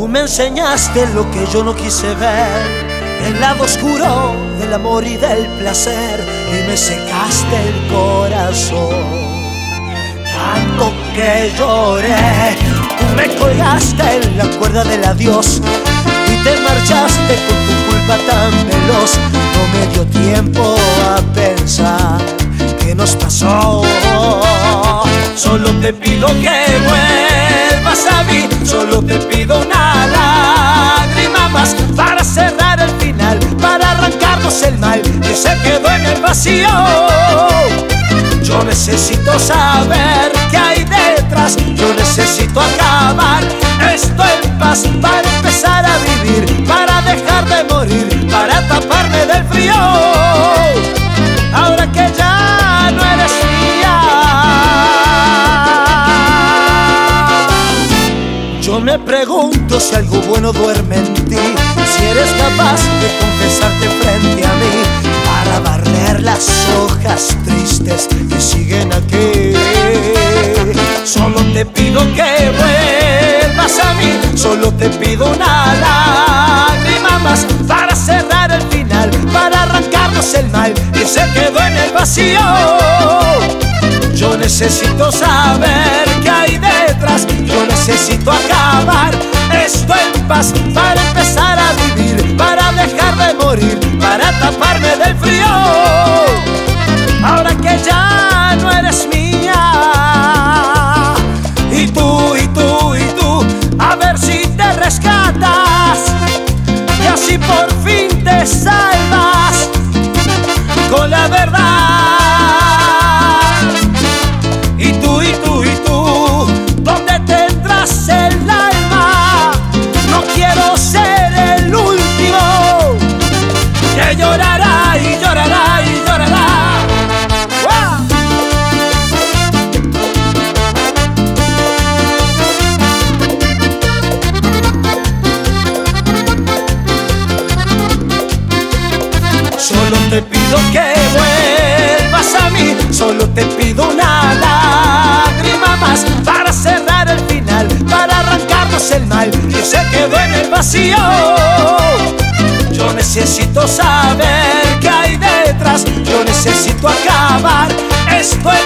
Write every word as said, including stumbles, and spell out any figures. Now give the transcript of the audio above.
me enseñaste lo que yo no quise ver, el lado oscuro del amor y del placer, y me secaste el corazón tanto que lloré. Tú me colgaste en la cuerda del adiós y te marchaste con tu culpa tan veloz. No me dio tiempo a pensar qué nos pasó. Solo te pido que vuelvas a mí, solo te pido una lágrima más para cerrar el final, para arrancarnos el mal que se quedó en el vacío. Yo necesito saber qué hay detrás, yo necesito acabar esto en paz, para empezar a vivir, para dejar de morir, para taparme del frío. Ahora que ya no eres mía, yo me pregunto si algo bueno duerme en ti, si eres capaz de confesarte frente a mí, para barrer las hojas tristes que siguen aquí. Solo te pido que vuelvas a mí, solo te pido una lágrima más para cerrar el final, para arrancarnos el mal que se quedó en el vacío. Yo necesito saber qué hay detrás, yo necesito acabar esto en paz, para empezar a vivir, para dejar de morir, para taparme del frío. Ahora que ya no eres mía, y tú, y tú, y tú, a ver si te rescatas y así por fin te salvas con la verdad. Y tú, y tú, y tú, ¿dónde tendrás el alma? No quiero ser el último que llorará y llorará y llorará. ¡Wow! Solo te pido que vuelvas a mí, solo te pido una lágrima más para cerrar el final, para arrancarnos el mal que se quedó en el vacío. Yo necesito saber qué hay detrás, yo necesito acabar esto